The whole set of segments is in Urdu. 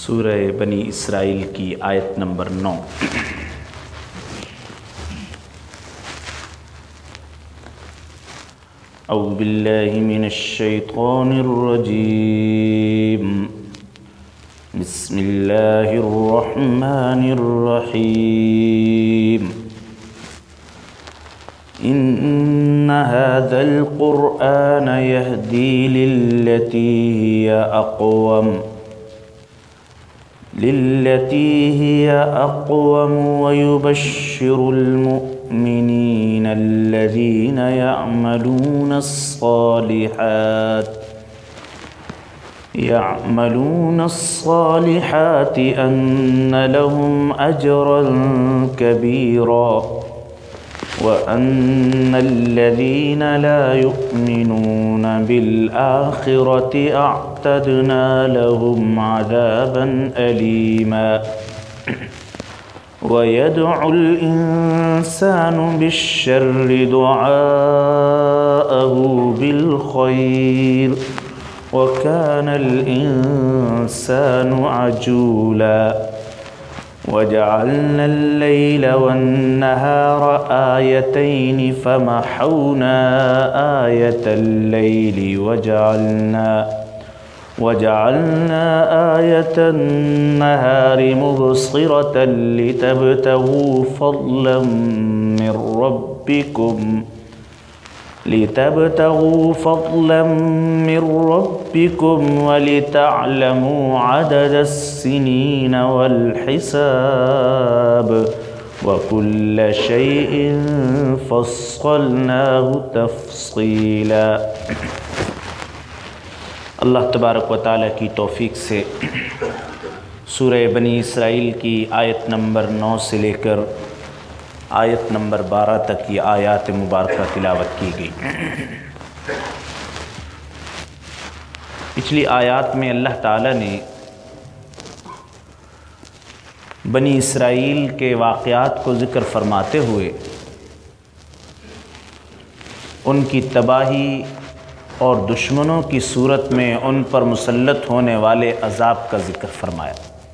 سورہ بنی اسرائیل کی آیت نمبر 9۔ اعوذ باللہ من الشیطان الرجیم، بسم اللہ الرحمن الرحیم۔ ان هذا القرآن يهدي للتي هي أقوم ويبشر المؤمنين الذين يعملون الصالحات أن لهم أجرا كبيرا وأن الذين لا يؤمنون بالآخرة أعتدنا لهم عذابا أليما ويدعو الإنسان بالشر دعاءه بالخير وكان الإنسان عجولا وجعلنا الليل والنهار آيتين فمحونا آية الليل وجعلنا آية النهار مبصرة لتبتغوا فضلا من ربكم ولتعلموا عدد السنين والحساب وكل شيء فصلناه تفصيلا۔ اللہ تبارک و تعالیٰ کی توفیق سے سورہ بنی اسرائیل کی آیت نمبر 9 سے لے کر آیت نمبر 12 تک کی آیات مبارکہ تلاوت کی گئی۔ پچھلی آیات میں اللہ تعالیٰ نے بنی اسرائیل کے واقعات کو ذکر فرماتے ہوئے ان کی تباہی اور دشمنوں کی صورت میں ان پر مسلط ہونے والے عذاب کا ذکر فرمایا۔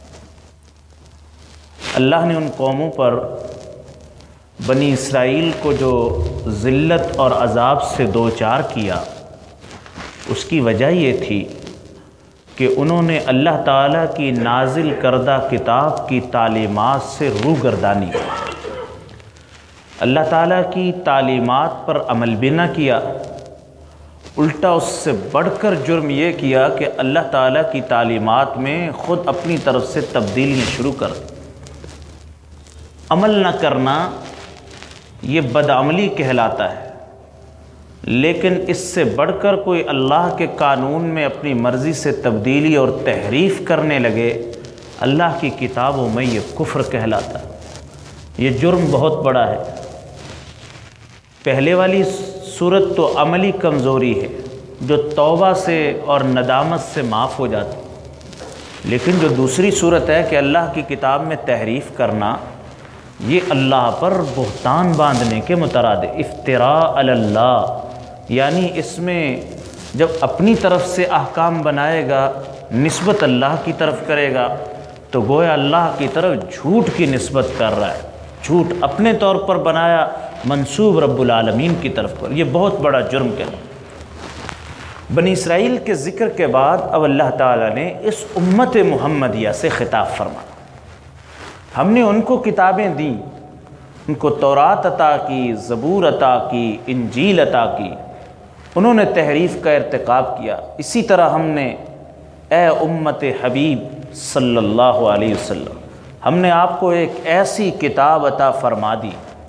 اللہ نے ان قوموں پر بنی اسرائیل کو جو ذلت اور عذاب سے دوچار کیا، اس کی وجہ یہ تھی کہ انہوں نے اللہ تعالیٰ کی نازل کردہ کتاب کی تعلیمات سے روگردانی کی، اللہ تعالیٰ کی تعلیمات پر عمل بھی نہ کیا، الٹا اس سے بڑھ کر جرم یہ کیا کہ اللہ تعالیٰ کی تعلیمات میں خود اپنی طرف سے تبدیلیاں شروع کر دی۔ عمل نہ کرنا یہ بدعملی کہلاتا ہے، لیکن اس سے بڑھ کر کوئی اللہ کے قانون میں اپنی مرضی سے تبدیلی اور تحریف کرنے لگے، اللہ کی کتابوں میں یہ کفر کہلاتا ہے، یہ جرم بہت بڑا ہے۔ پہلے والی صورت تو عملی کمزوری ہے جو توبہ سے اور ندامت سے معاف ہو جاتی، لیکن جو دوسری صورت ہے کہ اللہ کی کتاب میں تحریف کرنا، یہ اللہ پر بہتان باندھنے کے مترادف، افتراء علی اللہ، یعنی اس میں جب اپنی طرف سے احکام بنائے گا، نسبت اللہ کی طرف کرے گا، تو گویا اللہ کی طرف جھوٹ کی نسبت کر رہا ہے، جھوٹ اپنے طور پر بنایا، منسوب رب العالمین کی طرف پر، یہ بہت بڑا جرم کہلاتا ہے۔ بنی اسرائیل کے ذکر کے بعد اب اللہ تعالیٰ نے اس امت محمدیہ سے خطاب فرمایا۔ ہم نے ان کو کتابیں دیں، ان کو تورات عطا کی، زبور عطا کی، انجیل عطا کی، انہوں نے تحریف کا ارتکاب کیا۔ اسی طرح ہم نے اے امت حبیب صلی اللہ علیہ وسلم، ہم نے آپ کو ایک ایسی کتاب عطا فرما دی۔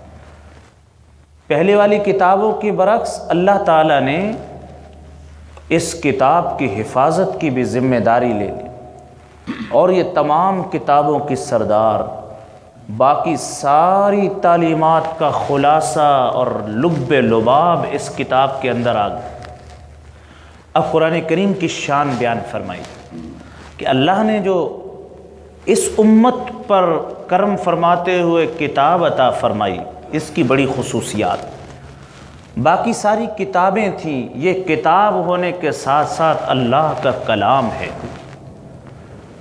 پہلے والی کتابوں کے برعکس اللہ تعالیٰ نے اس کتاب کی حفاظت کی بھی ذمہ داری لے لی، اور یہ تمام کتابوں کی سردار، باقی ساری تعلیمات کا خلاصہ اور لب لباب اس کتاب کے اندر آ گیا۔ اب قرآن کریم کی شان بیان فرمائی کہ اللہ نے جو اس امت پر کرم فرماتے ہوئے کتاب عطا فرمائی، اس کی بڑی خصوصیات۔ باقی ساری کتابیں تھیں، یہ کتاب ہونے کے ساتھ ساتھ اللہ کا کلام ہے۔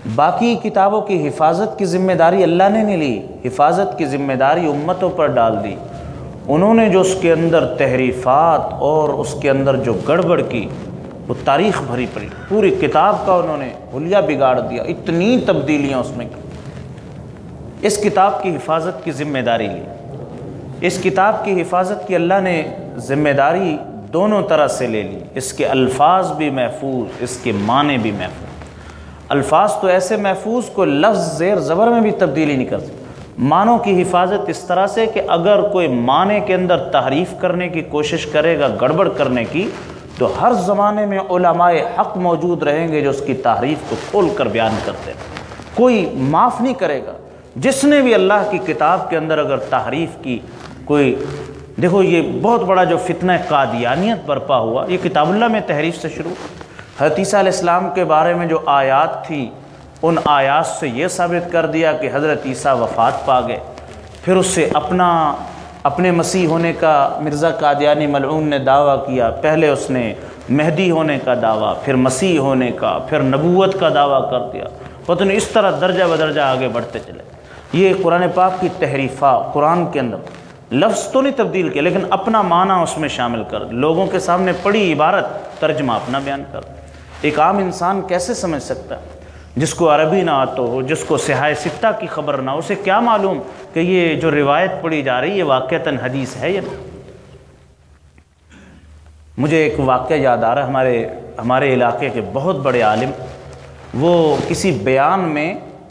باقی کتابوں کی حفاظت کی ذمہ داری اللہ نے نہیں لی، حفاظت کی ذمہ داری امتوں پر ڈال دی۔ انہوں نے جو اس کے اندر تحریفات اور اس کے اندر جو گڑبڑ کی وہ تاریخ بھری پڑی، پوری کتاب کا انہوں نے حلیہ بگاڑ دیا، اتنی تبدیلیاں اس میں کی۔ اس کتاب کی حفاظت کی ذمہ داری لی، اس کتاب کی حفاظت کی اللہ نے ذمہ داری دونوں طرح سے لے لی، اس کے الفاظ بھی محفوظ، اس کے معنی بھی محفوظ۔ الفاظ تو ایسے محفوظ کو لفظ زیر زبر میں بھی تبدیلی نہیں کر سکتے۔ معنوں کی حفاظت اس طرح سے کہ اگر کوئی معنی کے اندر تحریف کرنے کی کوشش کرے گا، گڑبڑ کرنے کی، تو ہر زمانے میں علماء حق موجود رہیں گے جو اس کی تحریف کو کھول کر بیان کرتے ہیں، کوئی معاف نہیں کرے گا۔ جس نے بھی اللہ کی کتاب کے اندر اگر تحریف کی، کوئی دیکھو یہ بہت بڑا جو فتنہ قادیانیت برپا ہوا، یہ کتاب اللہ میں تحریف سے شروع۔ حضرت عیسیٰ علیہ السلام کے بارے میں جو آیات تھی، ان آیات سے یہ ثابت کر دیا کہ حضرت عیسیٰ وفات پا گئے۔ پھر اس سے اپنے مسیح ہونے کا مرزا قادیانی ملعون نے دعویٰ کیا۔ پہلے اس نے مہدی ہونے کا دعویٰ، پھر مسیح ہونے کا، پھر نبوت کا دعویٰ کر دیا۔ پتہ نہیں اس طرح درجہ بدرجہ آگے بڑھتے چلے۔ یہ قرآن پاک کی تحریفات، قرآن کے اندر لفظ تو نہیں تبدیل کیا لیکن اپنا معنی اس میں شامل کر، لوگوں کے سامنے پڑھی عبارت ترجمہ اپنا بیان کر۔ ایک عام انسان کیسے سمجھ سکتا ہے جس کو عربی نہ آتا ہو، جس کو صحاح ستہ کی خبر نہ ہو، اسے کیا معلوم کہ یہ جو روایت پڑھی جا رہی ہے واقعتاً حدیث ہے یا نہیں؟ مجھے ایک واقعہ یاد آ رہا ہے، ہمارے علاقے کے بہت بڑے عالم، وہ کسی بیان میں،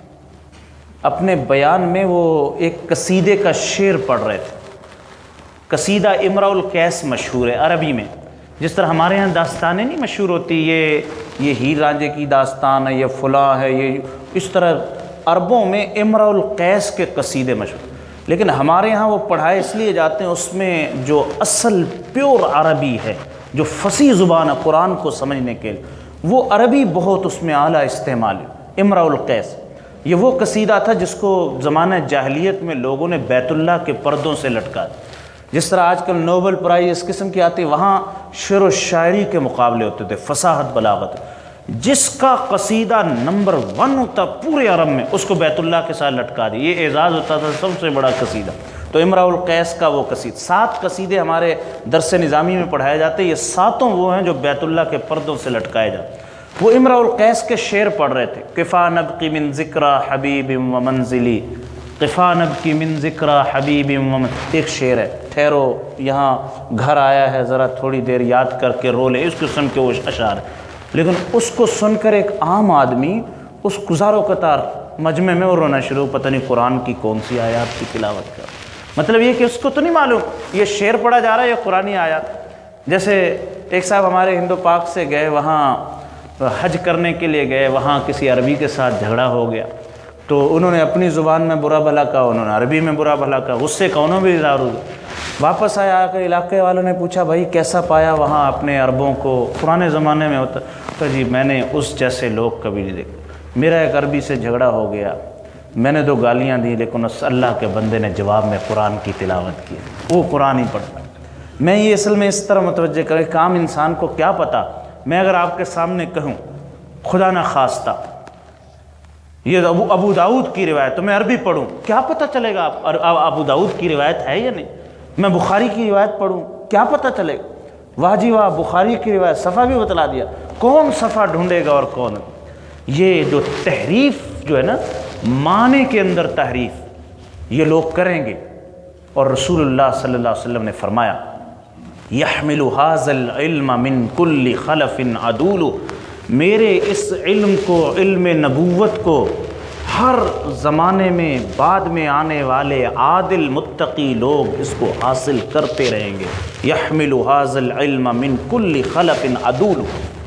اپنے بیان میں وہ ایک قصیدے کا شعر پڑھ رہے تھے۔ قصیدہ امرؤ القیس مشہور ہے عربی میں، جس طرح ہمارے ہاں داستانیں نہیں مشہور ہوتی، یہ ہیر رانجھے کی داستان ہے، یہ فلاں ہے، یہ اس طرح عربوں میں امرؤ القیس کے قصیدے مشہور، لیکن ہمارے ہاں وہ پڑھائے اس لیے جاتے ہیں، اس میں جو اصل پیور عربی ہے، جو فصیح زبان ہے قرآن کو سمجھنے کے لیے، وہ عربی بہت اس میں اعلیٰ استعمال ہے۔ امرؤ القیس یہ وہ قصیدہ تھا جس کو زمانہ جاہلیت میں لوگوں نے بیت اللہ کے پردوں سے لٹکا دیا۔ جس طرح آج کل نوبل پرائز اس قسم کی آتی، وہاں شعر و شاعری کے مقابلے ہوتے تھے، فصاحت بلاغت۔ جس کا قصیدہ نمبر 1 ہوتا پورے عرب میں، اس کو بیت اللہ کے ساتھ لٹکا دی، یہ اعزاز ہوتا تھا سب سے بڑا قصیدہ۔ تو امرؤ القیس کا وہ قصیدہ، 7 قصیدے ہمارے درس نظامی میں پڑھائے جاتے ہیں، یہ 7 وہ ہیں جو بیت اللہ کے پردوں سے لٹکائے جاتے۔ وہ امرؤ القیس کے شعر پڑھ رہے تھے، قفا نبقی من ذکرى حبیب و منزلی، قفا نبقی من ذکرى حبیب و منزلی، ایک شعر ہے، ٹھہرو یہاں گھر آیا ہے ذرا تھوڑی دیر یاد کر کے رو لے، اس قسم کے وہ اشعار ہیں۔ لیکن اس کو سن کر ایک عام آدمی اس گزار و قطار مجمع میں وہ رونا شروع، پتہ نہیں قرآن کی کون سی آیات کی تلاوت کر، مطلب یہ کہ اس کو تو نہیں معلوم یہ شعر پڑھا جا رہا ہے یا قرآنی آیات۔ جیسے ایک صاحب ہمارے ہندو پاک سے گئے، وہاں حج کرنے کے لیے گئے، وہاں کسی عربی کے ساتھ جھگڑا ہو گیا، تو انہوں نے اپنی زبان میں برا بھلا کہا، انہوں نے عربی میں برا بھلا کہا، غصے کا انہوں بھی اظہار ہوا۔ واپس آیا، آ کر علاقے والوں نے پوچھا بھائی کیسا پایا وہاں اپنے عربوں کو؟ پرانے زمانے میں ہوتا تو جی میں نے اس جیسے لوگ کبھی نہیں دیکھے، میرا ایک عربی سے جھگڑا ہو گیا، میں نے 2 گالیاں دی لیکن اس اللہ کے بندے نے جواب میں قرآن کی تلاوت کی، وہ قرآن ہی پڑھتا۔ میں یہ اصل میں اس طرح متوجہ کرے کہ عام انسان کو کیا پتہ، میں اگر آپ کے سامنے کہوں خدا نہ خواستہ یہ ابو داؤد کی روایت، تو میں عربی پڑھوں، کیا پتہ چلے گا ابو داؤد کی روایت ہے یا نہیں؟ میں بخاری کی روایت پڑھوں، کیا پتہ چلے گا؟ واہ جی واہ، بخاری کی روایت، صفحہ بھی بتلا دیا، کون صفحہ ڈھونڈے گا اور کون؟ یہ جو تحریف جو ہے نا، معنی کے اندر تحریف یہ لوگ کریں گے، اور رسول اللہ صلی اللہ علیہ وسلم نے فرمایا یحمل ھذا العلم من کل خلف عدول، میرے اس علم کو، علم نبوت کو، ہر زمانے میں بعد میں آنے والے عادل متقی لوگ اس کو حاصل کرتے رہیں گے۔ یحمل ھذا العلم من کل خلف عدول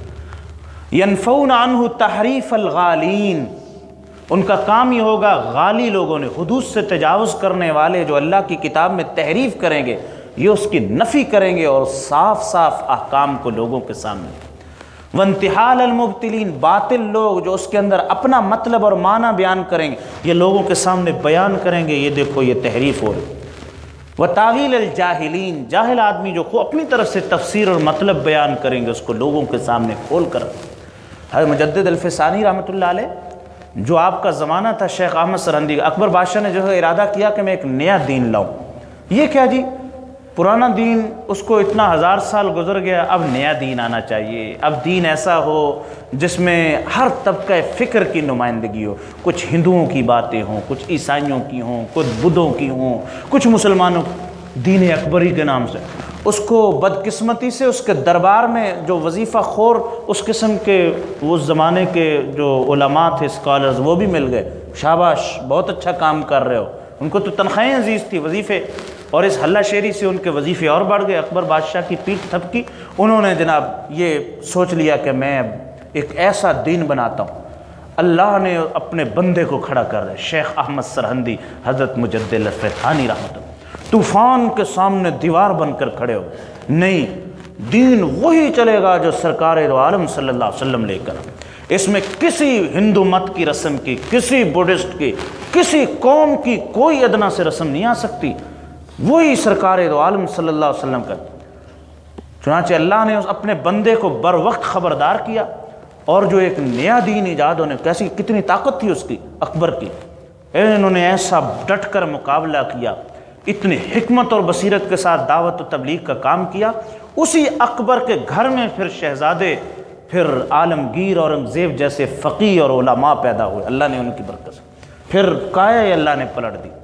ینفون عنہ تحریف الغالین، ان کا کام یہ ہوگا، غالی لوگوں نے، حدود سے تجاوز کرنے والے جو اللہ کی کتاب میں تحریف کریں گے، یہ اس کی نفی کریں گے اور صاف صاف احکام کو لوگوں کے سامنے۔ وانتحال المبتلین، باطل لوگ جو اس کے اندر اپنا مطلب اور معنی بیان کریں گے، یہ لوگوں کے سامنے بیان کریں گے، یہ دیکھو یہ تحریف ہو رہی۔ وتاویل الجاہلین، جاہل آدمی جو اپنی طرف سے تفسیر اور مطلب بیان کریں گے، اس کو لوگوں کے سامنے کھول کر۔ حضرت مجدد الفسانی رحمۃ اللہ علیہ جو آپ کا زمانہ تھا شیخ احمد سرہندی، اکبر بادشاہ نے جو ہے ارادہ کیا کہ میں ایک نیا دین لاؤں. یہ کیا جی، پرانا دین اس کو اتنا 1000 سال گزر گیا، اب نیا دین آنا چاہیے. اب دین ایسا ہو جس میں ہر طبقہ فکر کی نمائندگی ہو، کچھ ہندوؤں کی باتیں ہوں، کچھ عیسائیوں کی ہوں، کچھ بدھوں کی ہوں، کچھ مسلمانوں. دین اکبری کے نام سے اس کو بدقسمتی سے اس کے دربار میں جو وظیفہ خور اس قسم کے اس زمانے کے جو علماء تھے، اسکالرز، وہ بھی مل گئے. شاباش، بہت اچھا کام کر رہے ہو. ان کو تو تنخواہیں عزیز تھی، وظیفے، اور اس ہلہ شیری سے ان کے وظیفے اور بڑھ گئے. اکبر بادشاہ کی پیٹھ تھپکی. انہوں نے جناب یہ سوچ لیا کہ میں ایک ایسا دین بناتا ہوں. اللہ نے اپنے بندے کو کھڑا کر دیا، شیخ احمد سرہندی حضرت مجدد لطف ثانی رحمۃ اللہ، طوفان کے سامنے دیوار بن کر کھڑے ہو. نہیں، دین وہی چلے گا جو سرکار دو عالم صلی اللہ علیہ وسلم لے کر. اس میں کسی ہندو مت کی رسم کی، کسی بدھسٹ کی، کسی قوم کی کوئی ادنا سے رسم نہیں آ سکتی. وہی سرکار دو عالم صلی اللہ علیہ وسلم کا. چنانچہ اللہ نے اپنے بندے کو بر وقت خبردار کیا، اور جو ایک نیا دین ایجاد ہونے، کیسی کتنی طاقت تھی اس کی، اکبر کی. انہوں نے ایسا ڈٹ کر مقابلہ کیا، اتنی حکمت اور بصیرت کے ساتھ دعوت و تبلیغ کا کام کیا. اسی اکبر کے گھر میں پھر شہزادے، پھر عالمگیر اورنگزیب جیسے فقیہ اور علماء پیدا ہوئے اللہ نے ان کی برکت سے. پھر کائے اللہ نے پلٹ دی،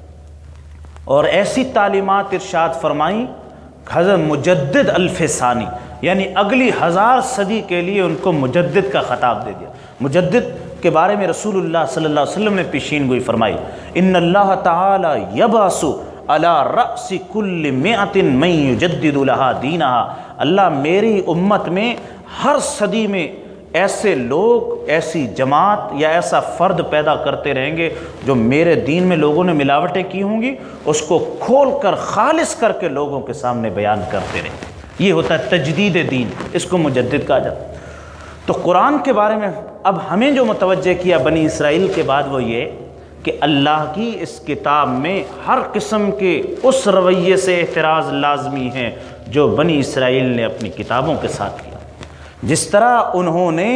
اور ایسی تعلیمات ارشاد فرمائیں. حضرت مجدد الف ثانی، یعنی اگلی 1000 صدی کے لیے ان کو مجدد کا خطاب دے دیا. مجدد کے بارے میں رسول اللہ صلی اللہ علیہ وسلم نے پیشین گوئی فرمائی، ان اللہ تعالی یبعث علی رأس کل مئۃ من یجدد لها دینها. اللہ میری امت میں ہر صدی میں ایسے لوگ، ایسی جماعت یا ایسا فرد پیدا کرتے رہیں گے جو میرے دین میں لوگوں نے ملاوٹیں کی ہوں گی، اس کو کھول کر خالص کر کے لوگوں کے سامنے بیان کرتے رہیں گے. یہ ہوتا ہے تجدید دین، اس کو مجدد کہا جاتا ہے. تو قرآن کے بارے میں اب ہمیں جو متوجہ کیا بنی اسرائیل کے بعد وہ یہ کہ اللہ کی اس کتاب میں ہر قسم کے اس رویے سے اعتراض لازمی ہے جو بنی اسرائیل نے اپنی کتابوں کے ساتھ کیا. جس طرح انہوں نے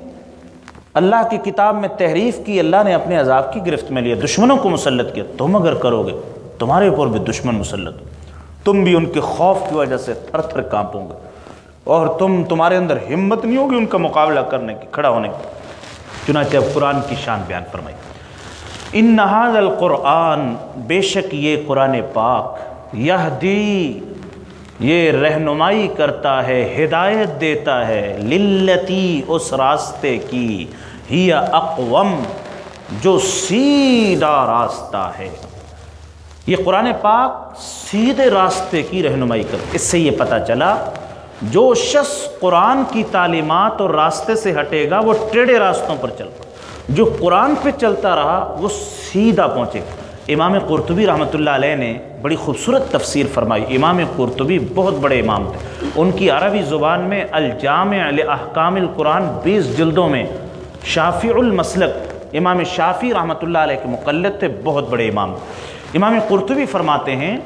اللہ کی کتاب میں تحریف کی، اللہ نے اپنے عذاب کی گرفت میں لیا، دشمنوں کو مسلط کیا. تم اگر کرو گے تمہارے اوپر بھی دشمن مسلط، تم بھی ان کے خوف کی وجہ سے تھر تھر کانپو گے، اور تمہارے اندر ہمت نہیں ہوگی ان کا مقابلہ کرنے کی، کھڑا ہونے کی. چنانچہ اب قرآن کی شان بیان فرمائی. ان ھذا القرآن، بے شک یہ قرآن پاک، یہدی، یہ رہنمائی کرتا ہے، ہدایت دیتا ہے، للتی، اس راستے کی، ہی اقوم، جو سیدھا راستہ ہے. یہ قرآن پاک سیدھے راستے کی رہنمائی کرتا ہے. اس سے یہ پتہ چلا جو شخص قرآن کی تعلیمات اور راستے سے ہٹے گا وہ ٹیڑھے راستوں پر چلتا، جو قرآن پہ چلتا رہا وہ سیدھا پہنچے گا. امام قرطبی رحمۃ اللہ علیہ نے بڑی خوبصورت تفسیر فرمائی. امام قرطبی بہت بڑے امام تھے، ان کی عربی زبان میں الجامع لاحکام القرآن 20 جلدوں میں. شافعی المسلک، امام شافعی رحمۃ اللہ علیہ کے مقلد تھے، بہت بڑے امام. امام قرطبی فرماتے ہیں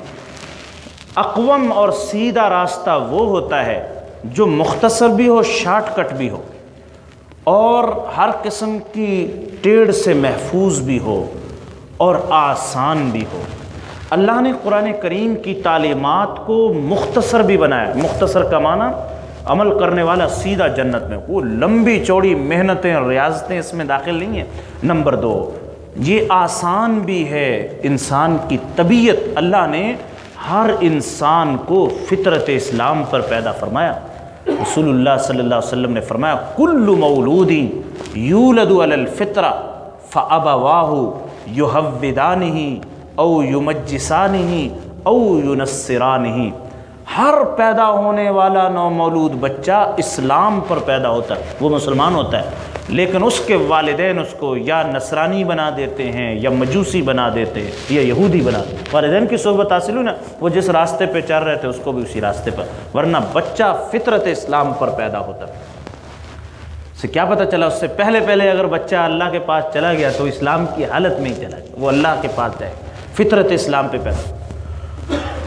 اقوم اور سیدھا راستہ وہ ہوتا ہے جو مختصر بھی ہو، شارٹ کٹ بھی ہو، اور ہر قسم کی ٹیڑھ سے محفوظ بھی ہو اور آسان بھی ہو. اللہ نے قرآن کریم کی تعلیمات کو مختصر بھی بنایا. مختصر کا معنی عمل کرنے والا سیدھا جنت میں، وہ لمبی چوڑی محنتیں اور ریاضتیں اس میں داخل نہیں ہیں. نمبر 2، یہ آسان بھی ہے. انسان کی طبیعت، اللہ نے ہر انسان کو فطرت اسلام پر پیدا فرمایا. رسول اللہ صلی اللہ علیہ وسلم نے فرمایا کل مولود یولد علی الفطرہ فابواہ یہودانہ او یمجسانہ او ینصرانہ. ہر پیدا ہونے والا نومولود بچہ اسلام پر پیدا ہوتا ہے، وہ مسلمان ہوتا ہے، لیکن اس کے والدین اس کو یا نصرانی بنا دیتے ہیں، یا مجوسی بنا دیتے ہیں، یا یہودی بنا دیتے ہیں. والدین کی صحبت حاصل ہوئی نا، وہ جس راستے پہ چل رہے تھے اس کو بھی اسی راستے پر، ورنہ بچہ فطرت اسلام پر پیدا ہوتا ہے. سے کیا پتہ چلا؟ اس سے پہلے اگر بچہ اللہ کے پاس چلا گیا تو اسلام کی حالت میں ہی چلا گیا، وہ اللہ کے پاس جائے، فطرت اسلام پہ پیدا.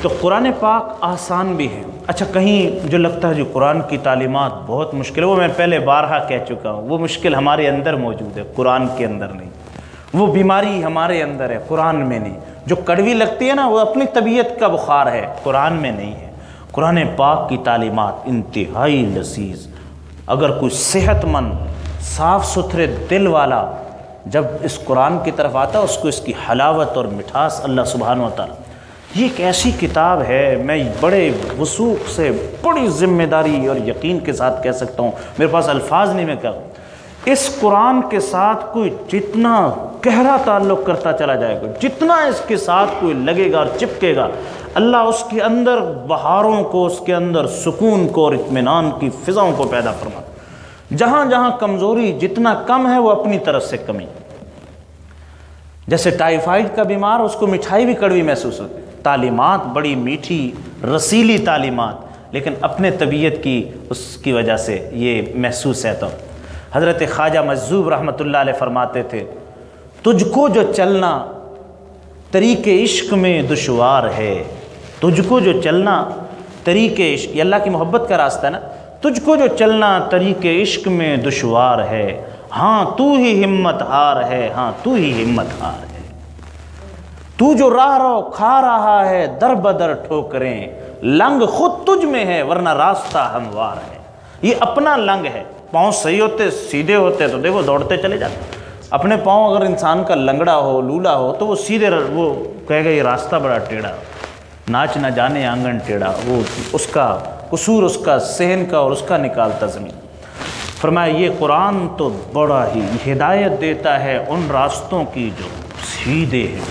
تو قرآن پاک آسان بھی ہے۔ اچھا، کہیں جو لگتا ہے جو قرآن کی تعلیمات بہت مشکل ہے، وہ میں پہلے بارہا کہہ چکا ہوں، وہ مشکل ہمارے اندر موجود ہے، قرآن کے اندر نہیں۔ وہ بیماری ہمارے اندر ہے، قرآن میں نہیں۔ جو کڑوی لگتی ہے نا، وہ اپنی طبیعت کا بخار ہے، قرآن میں نہیں ہے۔ قرآن پاک کی تعلیمات انتہائی لذیذ۔ اگر کوئی صحت مند صاف ستھرے دل والا جب اس قرآن کی طرف آتا ہے، اس کو اس کی حلاوت اور مٹھاس اللہ سبحانہ و تعالیٰ، یہ ایک ایسی کتاب ہے، میں بڑے وثوق سے بڑی ذمہ داری اور یقین کے ساتھ کہہ سکتا ہوں، میرے پاس الفاظ نہیں، میں کہوں اس قرآن کے ساتھ کوئی جتنا گہرا تعلق کرتا چلا جائے گا، جتنا اس کے ساتھ کوئی لگے گا اور چپکے گا، اللہ اس کے اندر بہاروں کو، اس کے اندر سکون کو اور اطمینان کی فضاؤں کو پیدا فرماتا۔ جہاں جہاں کمزوری جتنا کم ہے، وہ اپنی طرف سے کمی۔ جیسے ٹائیفائڈ کا بیمار، اس کو مٹھائی بھی کڑوی محسوس ہوتی ہے، تعلیمات بڑی میٹھی رسیلی تعلیمات، لیکن اپنے طبیعت کی اس کی وجہ سے یہ محسوس ہے۔ تو حضرت خواجہ مجذوب رحمۃ اللہ علیہ فرماتے تھے، تجھ کو جو چلنا طریق عشق میں دشوار ہے، تجھ کو جو چلنا طریق عشق، یہ اللہ کی محبت کا راستہ ہے نا، تجھ کو جو چلنا طریق عشق میں دشوار ہے، ہاں تو ہی ہمت ہار ہے، ہاں تو ہی ہمت ہار ہے۔ تو جو راہ رو کھا رہا ہے در بدر ٹھوکریں، لنگ خود تجھ میں ہے ورنہ راستہ ہموار ہے۔ یہ اپنا لنگ ہے، پاؤں صحیح ہوتے سیدھے ہوتے تو دیکھو دوڑتے چلے جاتے۔ اپنے پاؤں اگر انسان کا لنگڑا ہو لولا ہو تو وہ سیدھے، وہ کہے گا یہ راستہ بڑا ٹیڑھا، ناچ نہ جانے آنگن ٹیڑھا، وہ اس کا قصور اس کا صحن کا اور اس کا نکالتا زمین۔ فرمایا یہ قرآن تو بڑا ہی ہدایت دیتا ہے ان راستوں کی جو سیدھے ہیں۔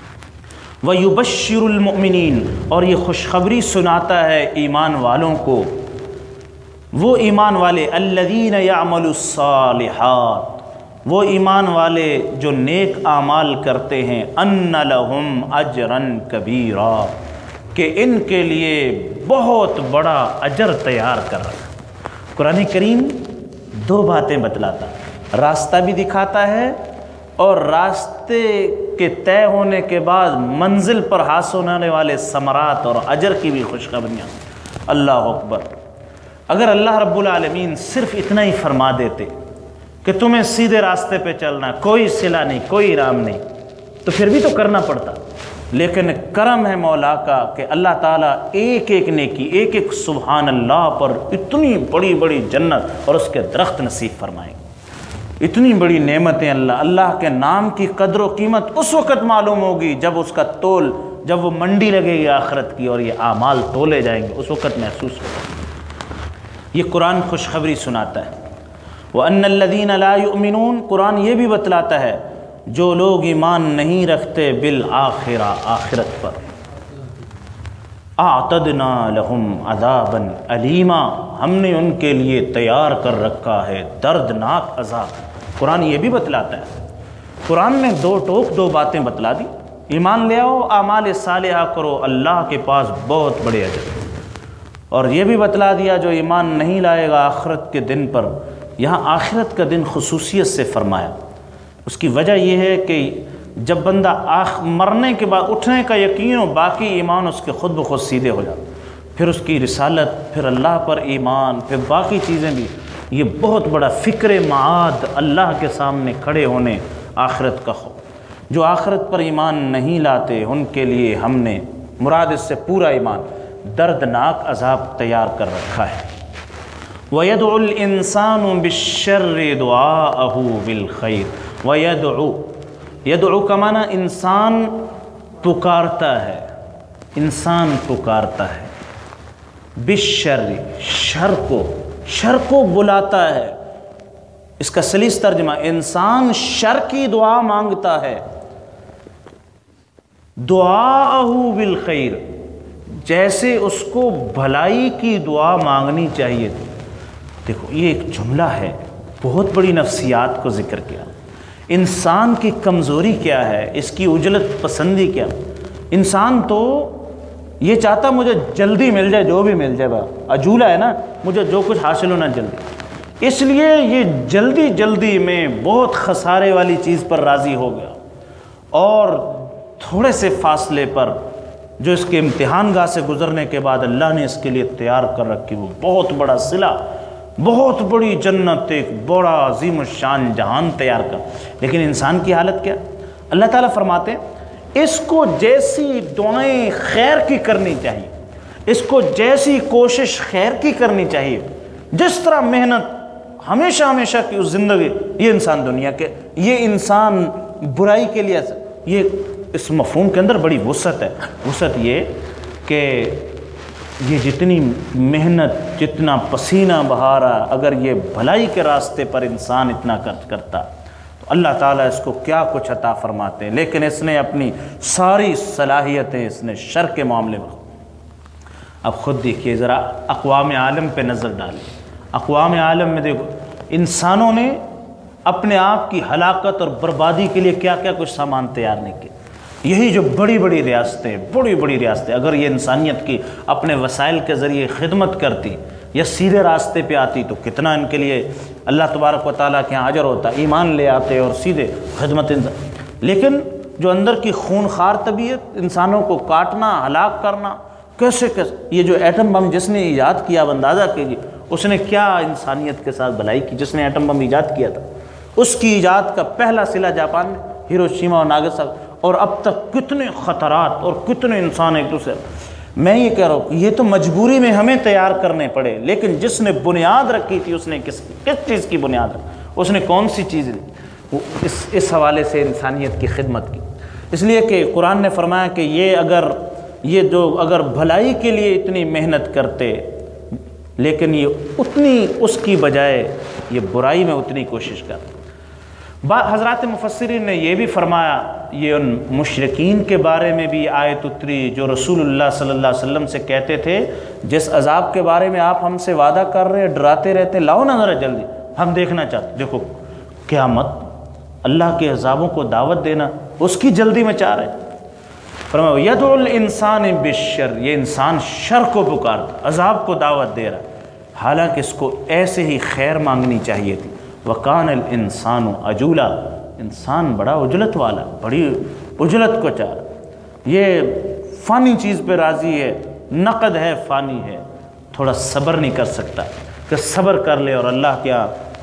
وَيُبَشِّرُ الْمُؤْمِنِينَ، اور یہ خوشخبری سناتا ہے ایمان والوں کو، وہ ایمان والے الَّذِينَ يَعْمَلُ الصَّالِحَاتِ، وہ ایمان والے جو نیک اعمال کرتے ہیں، أَنَّ لَهُمْ أَجْرًا كَبِيرًا، کہ ان کے لیے بہت بڑا اجر تیار کر رکھا۔ قرآن کریم دو باتیں بتلاتا، راستہ بھی دکھاتا ہے اور راستے کے طے ہونے کے بعد منزل پر حاصل ہونے والے ثمرات اور اجر کی بھی خوشخبریاں۔ اللہ اکبر! اگر اللہ رب العالمین صرف اتنا ہی فرما دیتے کہ تمہیں سیدھے راستے پہ چلنا، کوئی صلہ نہیں، کوئی رام نہیں، تو پھر بھی تو کرنا پڑتا، لیکن کرم ہے مولا کا کہ اللہ تعالیٰ ایک ایک نیکی، ایک ایک سبحان اللہ پر اتنی بڑی بڑی جنت اور اس کے درخت نصیب فرمائیں، اتنی بڑی نعمتیں۔ اللہ کے نام کی قدر و قیمت اس وقت معلوم ہوگی جب اس کا تول، جب وہ منڈی لگے گی آخرت کی اور یہ اعمال تولے جائیں گے، اس وقت محسوس ہوگا۔ یہ قرآن خوشخبری سناتا ہے۔ وَأَنَّ الَّذِينَ لَا يُؤْمِنُونَ، قرآن یہ بھی بتلاتا ہے جو لوگ ایمان نہیں رکھتے بالآخرہ، آخرت پر، اعتدنا لہم عذابا علیما، ہم نے ان کے لیے تیار کر رکھا ہے دردناک عذاب۔ قرآن یہ بھی بتلاتا ہے، قرآن نے دو باتیں بتلا دی، ایمان لے آؤ، اعمال صالحہ کرو، اللہ کے پاس بہت بڑے اجر، اور یہ بھی بتلا دیا جو ایمان نہیں لائے گا آخرت کے دن پر، یہاں آخرت کا دن خصوصیت سے فرمایا۔ اس کی وجہ یہ ہے کہ جب بندہ مرنے کے بعد اٹھنے کا یقین ہو، باقی ایمان اس کے خود بخود سیدھے ہو جاتا، پھر اس کی رسالت، پھر اللہ پر ایمان، پھر باقی چیزیں بھی۔ یہ بہت بڑا فکر معاد، اللہ کے سامنے کھڑے ہونے، آخرت کا خوف۔ جو آخرت پر ایمان نہیں لاتے ان کے لیے ہم نے، مراد اس سے پورا ایمان، دردناک عذاب تیار کر رکھا ہے۔ وَيَدْعُ الْإِنسَانُ بِالشَّرِّ دُعَاءَهُ بِالْخَيْرِ، یدعو کا معنی انسان پکارتا ہے، انسان پکارتا ہے، بالشر، شر کو بلاتا ہے۔ اس کا سلیس ترجمہ، انسان شر کی دعا مانگتا ہے، دعاءہ بالخیر، جیسے اس کو بھلائی کی دعا مانگنی چاہیے تھی۔ دیکھو یہ ایک جملہ ہے، بہت بڑی نفسیات کو ذکر کیا، انسان کی کمزوری کیا ہے، اس کی عجلت پسندی کیا۔ انسان تو یہ چاہتا مجھے جلدی مل جائے، جو بھی مل جائے، عجولہ ہے نا، مجھے جو کچھ حاصل ہونا جلدی، اس لیے یہ جلدی میں بہت خسارے والی چیز پر راضی ہو گیا، اور تھوڑے سے فاصلے پر جو اس کے امتحان گاہ سے گزرنے کے بعد اللہ نے اس کے لیے تیار کر رکھی، وہ بہت بڑا صلہ، بہت بڑی جنت، ایک بڑا عظیم الشان جہان تیار کر۔ لیکن انسان کی حالت کیا؟ اللہ تعالیٰ فرماتے ہیں اس کو جیسی دعائیں خیر کی کرنی چاہیے، اس کو جیسی کوشش خیر کی کرنی چاہیے، جس طرح محنت ہمیشہ ہمیشہ کی اس زندگی، یہ انسان دنیا کے، یہ انسان برائی کے لیے، یہ اس مفہوم کے اندر بڑی وسعت ہے۔ وسعت یہ کہ یہ جتنی محنت، جتنا پسینہ بہا رہا، اگر یہ بھلائی کے راستے پر انسان اتنا خرچ کرتا تو اللہ تعالیٰ اس کو کیا کچھ عطا فرماتے ہیں۔ لیکن اس نے اپنی ساری صلاحیتیں اس نے شر کے معاملے میں۔ اب خود دیکھیے ذرا، اقوام عالم پہ نظر ڈالیے، اقوام عالم میں دیکھو انسانوں نے اپنے آپ کی ہلاکت اور بربادی کے لیے کیا کیا کچھ سامان تیار نہیں کیا۔ یہی جو بڑی بڑی ریاستیں اگر یہ انسانیت کی اپنے وسائل کے ذریعے خدمت کرتی یا سیدھے راستے پہ آتی تو کتنا ان کے لیے اللہ تبارک و تعالیٰ کے یہاں اجر ہوتا، ایمان لے آتے اور سیدھے خدمت لیکن جو اندر کی خونخوار طبیعت، انسانوں کو کاٹنا، ہلاک کرنا، کیسے یہ جو ایٹم بم جس نے ایجاد کیا، اب اندازہ کیجیے اس نے کیا انسانیت کے ساتھ بھلائی کی۔ جس نے ایٹم بم ایجاد کیا تھا اس کی ایجاد کا پہلا صلہ جاپان میں، ہیروشیما اور ناگاساکی، اور اب تک کتنے خطرات اور کتنے انسان ایک دوسرے۔ میں یہ کہہ رہا ہوں کہ یہ تو مجبوری میں ہمیں تیار کرنے پڑے، لیکن جس نے بنیاد رکھی تھی اس نے کس چیز کی بنیاد رکھی، اس نے کون سی چیز دی، اس حوالے سے انسانیت کی خدمت کی۔ اس لیے کہ قرآن نے فرمایا کہ یہ جو اگر بھلائی کے لیے اتنی محنت کرتے، لیکن یہ اتنی اس کی بجائے یہ برائی میں اتنی کوشش کرتے۔ حضرات مفسرین نے یہ بھی فرمایا، یہ ان مشرکین کے بارے میں بھی آیت اتری جو رسول اللہ صلی اللہ علیہ وسلم سے کہتے تھے جس عذاب کے بارے میں آپ ہم سے وعدہ کر رہے، ڈراتے رہتے، لاؤ نا ذرا جلدی، ہم دیکھنا چاہتے۔ دیکھو قیامت، اللہ کے عذابوں کو دعوت دینا، اس کی جلدی میں چاہ رہے۔ فرمایا یدعو الانسان بالشر، یہ انسان شر کو پکارتا، عذاب کو دعوت دے رہا، حالانکہ اس کو ایسے ہی خیر مانگنی چاہیے تھی۔ وَقَانَ الْإِنسَانُ عَجُولًا، انسان بڑا عجلت والا، بڑی عجلت کو چاہ رہا، یہ فانی چیز پہ راضی ہے، نقد ہے، فانی ہے، تھوڑا صبر نہیں کر سکتا کہ صبر کر لے اور اللہ کیا۔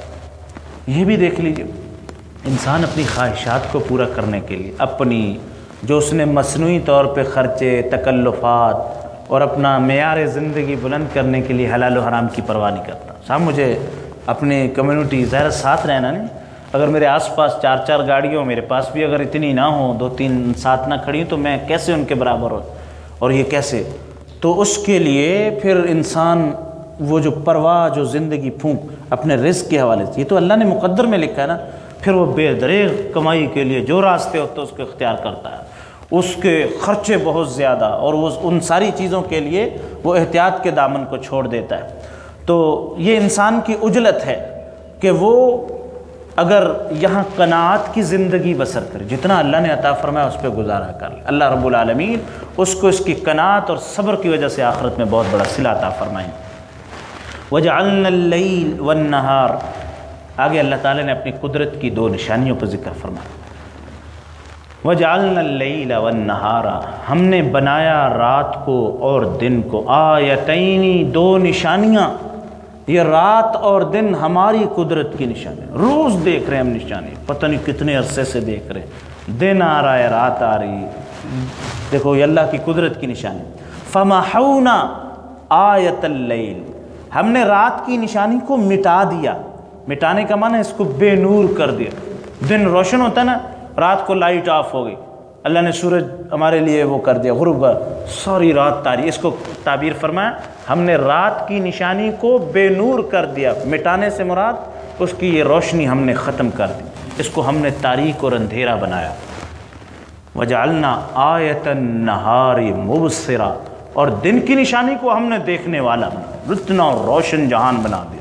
یہ بھی دیکھ لیجئے، انسان اپنی خواہشات کو پورا کرنے کے لیے، اپنی جو اس نے مصنوعی طور پہ خرچے، تکلفات اور اپنا معیار زندگی بلند کرنے کے لیے حلال و حرام کی پرواہ نہیں کرتا۔ صاحب مجھے اپنی کمیونٹی ظاہر ساتھ رہنا نہیں، اگر میرے آس پاس 4 گاڑیوں ہوں، میرے پاس بھی اگر اتنی نہ ہوں، 2-3 ساتھ نہ کھڑی ہوں، تو میں کیسے ان کے برابر ہوں؟ اور یہ کیسے؟ تو اس کے لیے پھر انسان وہ جو پرواہ، جو زندگی پھونک اپنے رزق کے حوالے سے، یہ تو اللہ نے مقدر میں لکھا ہے نا، پھر وہ بے دریغ کمائی کے لیے جو راستے ہوتے ہیں اس کو اختیار کرتا ہے، اس کے خرچے بہت زیادہ، اور وہ ان ساری چیزوں کے لیے وہ احتیاط کے دامن کو چھوڑ دیتا ہے۔ تو یہ انسان کی عجلت ہے کہ وہ اگر یہاں قناعت کی زندگی بسر کرے، جتنا اللہ نے عطا فرمایا اس پہ گزارا کر لے، اللہ رب العالمین اس کو اس کی قناعت اور صبر کی وجہ سے آخرت میں بہت بڑا صلہ عطا فرمائیں۔ وَجَعَلْنَا اللَّيْلَ وَالنَّهَارَ، آگے اللہ تعالیٰ نے اپنی قدرت کی 2 نشانیوں پر ذکر فرمایا۔ وَجَعَلْنَا اللَّيْلَ وَالنَّهَارَ، ہم نے بنایا رات کو اور دن کو، آیتین، 2 نشانیاں۔ یہ رات اور دن ہماری قدرت کی نشانی، روز دیکھ رہے ہیں ہم نشانی، پتہ نہیں کتنے عرصے سے دیکھ رہے ہیں، دن آ رہا ہے، رات آ رہی، دیکھو یہ اللہ کی قدرت کی نشانی۔ فَمَحَوْنَا آیَةَ اللَّيْلِ، ہم نے رات کی نشانی کو مٹا دیا۔ مٹانے کا معنی ہے اس کو بے نور کر دیا۔ دن روشن ہوتا ہے نا، رات کو لائٹ آف ہو گئی، اللہ نے سورج ہمارے لیے وہ کر دیا، غروب کا، ساری رات تاریک، اس کو تعبیر فرمایا ہم نے رات کی نشانی کو بے نور کر دیا۔ مٹانے سے مراد اس کی یہ روشنی ہم نے ختم کر دی، اس کو ہم نے تاریک اور اندھیرا بنایا۔ وَجَعَلْنَا آیَةَ النَّهَارِ مُبْصِرًا، اور دن کی نشانی کو ہم نے دیکھنے والا بنا، اتنا روشن جہان بنا دیا۔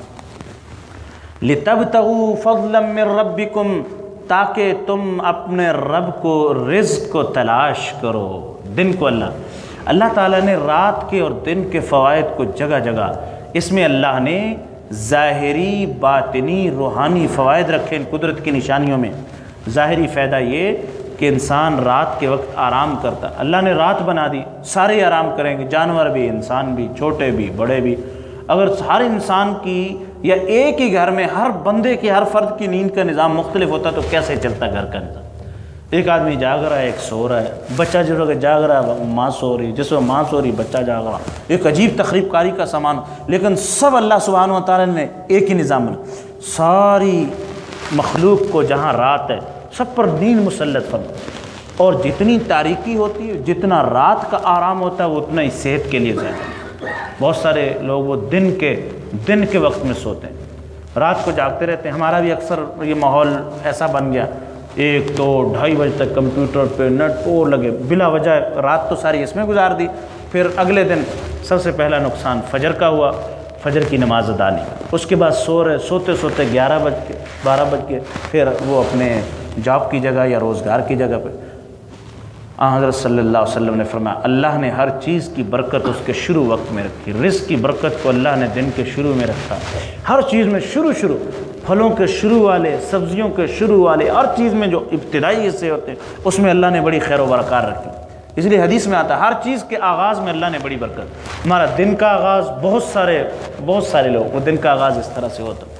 لِتَبْتَغُوا فَضْلًا مِّن رَبِّكُمْ، تاکہ تم اپنے رب کو رزق کو تلاش کرو۔ دن کو اللہ تعالیٰ نے رات کے اور دن کے فوائد کو جگہ جگہ، اس میں اللہ نے ظاہری، باطنی، روحانی فوائد رکھے ان قدرت کی نشانیوں میں۔ ظاہری فائدہ یہ کہ کہ انسان رات کے وقت آرام کرتا ہے۔ اللہ نے رات بنا دی، سارے آرام کریں گے، جانور بھی، انسان بھی، چھوٹے بھی، بڑے بھی۔ اگر ہر انسان کی یا ایک ہی گھر میں ہر بندے کی، ہر فرد کی نیند کا نظام مختلف ہوتا تو کیسے چلتا گھر کا نظام؟ ایک آدمی جاگ رہا ہے، ایک سو رہا ہے، بچہ جو لوگ جاگ رہا ہے ماں سو رہی، جس وقت ماں سو رہی بچہ جاگ رہا، ایک عجیب تخریب کاری کا سامان۔ لیکن سب اللہ سبحانہ و تعالیٰ نے ایک ہی نظام بنا، ساری مخلوق کو جہاں رات ہے سب پر نیند مسلط فرما، اور جتنی تاریکی ہوتی ہے، جتنا رات کا آرام ہوتا ہے وہ اتنا ہی صحت کے لیے زیادہ ہے۔ بہت سارے لوگ وہ دن کے وقت میں سوتے ہیں، رات کو جاگتے رہتے ہیں۔ ہمارا بھی اکثر یہ ماحول ایسا بن گیا، 1 2 2:30 بجے تک کمپیوٹر پہ نیٹ اور لگے بلا وجہ، رات تو ساری اس میں گزار دی۔ پھر اگلے دن سب سے پہلا نقصان فجر کا ہوا، فجر کی نماز ادا نہیں، اس کے بعد سو رہے، سوتے سوتے 11 بج کے 12 بج کے، پھر وہ اپنے جاب کی جگہ یا روزگار کی جگہ پہ۔ حضرت صلی اللہ علیہ وسلم نے فرمایا اللہ نے ہر چیز کی برکت اس کے شروع وقت میں رکھی، رزق کی برکت کو اللہ نے دن کے شروع میں رکھا، ہر چیز میں شروع، پھلوں کے شروع والے، سبزیوں کے شروع والے، ہر چیز میں جو ابتدائی حصے ہوتے ہیں اس میں اللہ نے بڑی خیر و برکات رکھی۔ اس لیے حدیث میں آتا ہے ہر چیز کے آغاز میں اللہ نے بڑی برکت۔ ہمارا دن کا آغاز بہت سارے لوگ وہ دن کا آغاز اس طرح سے ہوتا،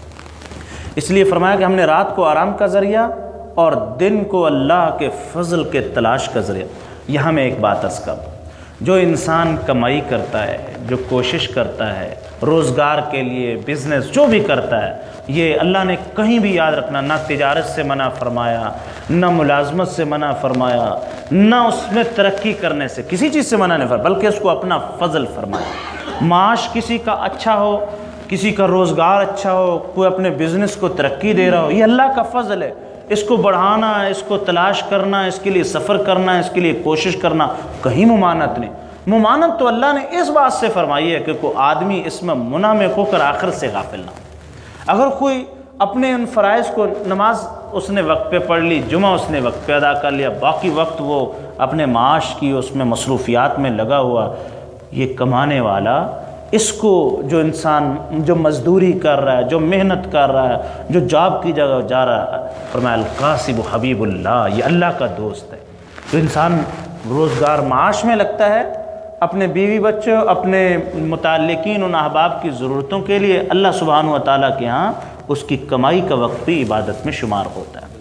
اس لیے فرمایا کہ ہم نے رات کو آرام کا ذریعہ اور دن کو اللہ کے فضل کے تلاش کا ذریعہ۔ یہاں میں ایک بات عرض کروں، جو انسان کمائی کرتا ہے، جو کوشش کرتا ہے روزگار کے لیے، بزنس جو بھی کرتا ہے، یہ اللہ نے کہیں بھی یاد رکھنا، نہ تجارت سے منع فرمایا، نہ ملازمت سے منع فرمایا، نہ اس میں ترقی کرنے سے کسی چیز سے منع نہیں فرمایا، بلکہ اس کو اپنا فضل فرمایا۔ معاش کسی کا اچھا ہو، کسی کا روزگار اچھا ہو، کوئی اپنے بزنس کو ترقی دے رہا ہو، یہ اللہ کا فضل ہے۔ اس کو بڑھانا ہے، اس کو تلاش کرنا ہے، اس کے لیے سفر کرنا ہے، اس کے لیے کوشش کرنا، کہیں ممانعت نہیں۔ ممانعت تو اللہ نے اس بات سے فرمائی ہے کہ کوئی آدمی اس میں منہمک ہو کر آخرت سے غافل نہ ہو۔ اگر کوئی اپنے ان فرائض کو، نماز اس نے وقت پہ پڑھ لی، جمعہ اس نے وقت پہ ادا کر لیا، باقی وقت وہ اپنے معاش کی اس میں مصروفیات میں لگا ہوا، یہ کمانے والا، اس کو جو انسان جو مزدوری کر رہا ہے، جو محنت کر رہا ہے، جو جاب کی جگہ جا رہا ہے، فرمایا القاسب حبیب اللہ، یہ اللہ کا دوست ہے۔ جو انسان روزگار معاش میں لگتا ہے، اپنے بیوی بچوں، اپنے متعلقین ان احباب کی ضرورتوں کے لیے، اللہ سبحانہ و تعالیٰ کے ہاں اس کی کمائی کا وقت بھی عبادت میں شمار ہوتا ہے۔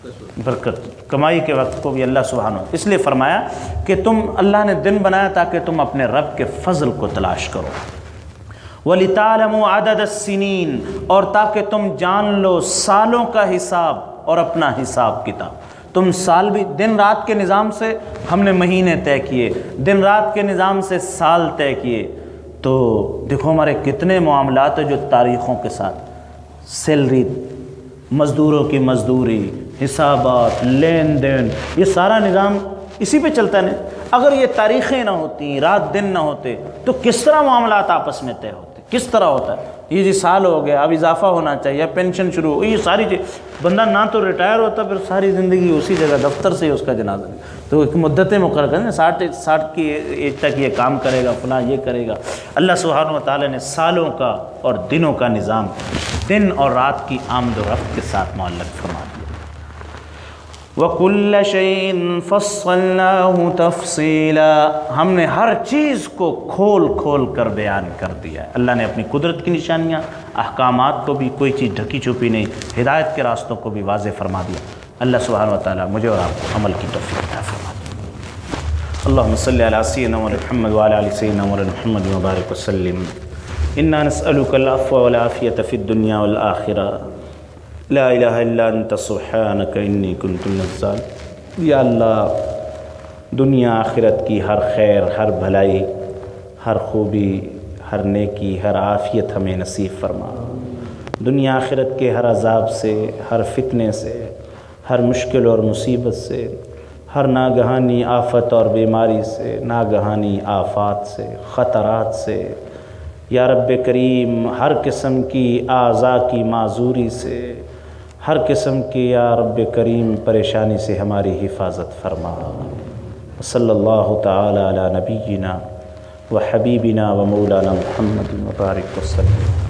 برکت کمائی کے وقت کو بھی اللہ سبحانہ، اس لیے فرمایا کہ اللہ نے دن بنایا تاکہ تم اپنے رب کے فضل کو تلاش کرو۔ وَلِتَعْلَمُوا عَدَدَ السِّنِينَ، اور تاکہ تم جان لو سالوں کا حساب اور اپنا حساب کتاب۔ تم سال بھی دن رات کے نظام سے، ہم نے مہینے طے کیے، دن رات کے نظام سے سال طے کیے، تو دیکھو ہمارے کتنے معاملات ہیں جو تاریخوں کے ساتھ، سیلری، مزدوروں کی مزدوری، حسابات، لین دین، یہ سارا نظام اسی پہ چلتا ہے۔ اگر یہ تاریخیں نہ ہوتی، رات دن نہ ہوتے، تو کس طرح معاملات آپس میں طے ہوتے، کس طرح ہوتا ہے؟ یہ جی سال ہو گیا، اب اضافہ ہونا چاہیے، پینشن شروع ہو، یہ ساری چیز، بندہ نہ تو ریٹائر ہوتا، پھر ساری زندگی اسی جگہ دفتر سے ہی اس کا جنازہ، تو ایک مدتیں مقرر کریں، 60 کی ایج تک یہ کام کرے گا، فلاں یہ کرے گا۔ اللہ سبحانہ و تعالیٰ نے سالوں کا اور دنوں کا نظام دن اور رات کی آمد و رفت کے ساتھ معلق فرما دیا۔ وَكُلَّ شَيْءٍ فَصَّلْنَاهُ تَفْصِيلًا، ہم نے ہر چیز کو کھول کھول کر بیان کر دیا ہے۔ اللہ نے اپنی قدرت کی نشانیاں، احکامات کو بھی، کوئی چیز ڈھکی چھپی نہیں، ہدایت کے راستوں کو بھی واضح فرما دیا۔ اللہ سبحانہ و تعالیٰ مجھے اور آپ کو عمل کی توفیق عطا فرما دے۔ اللہم صلی علی سیدنا محمد وعلی آل سیدنا محمد وبارک وسلم۔ انا نسألک العفو والعافیۃ فی الدنیا والآخرہ، لا الہ الا انت سبحانک انی کنت من الظالمین۔ یا اللہ، دنیا آخرت کی ہر خیر، ہر بھلائی، ہر خوبی، ہر نیکی، ہر عافیت ہمیں نصیب فرما۔ دنیا آخرت کے ہر عذاب سے، ہر فتنے سے، ہر مشکل اور مصیبت سے، ہر ناگہانی آفت اور بیماری سے، ناگہانی آفات سے، خطرات سے، یا رب کریم ہر قسم کی اعضاء کی معذوری سے، ہر قسم کی یا رب کریم پریشانی سے ہماری حفاظت فرما۔ صلی اللہ تعالی علی نبینا و حبیبنا و مولانا محمد وبارک وسلم۔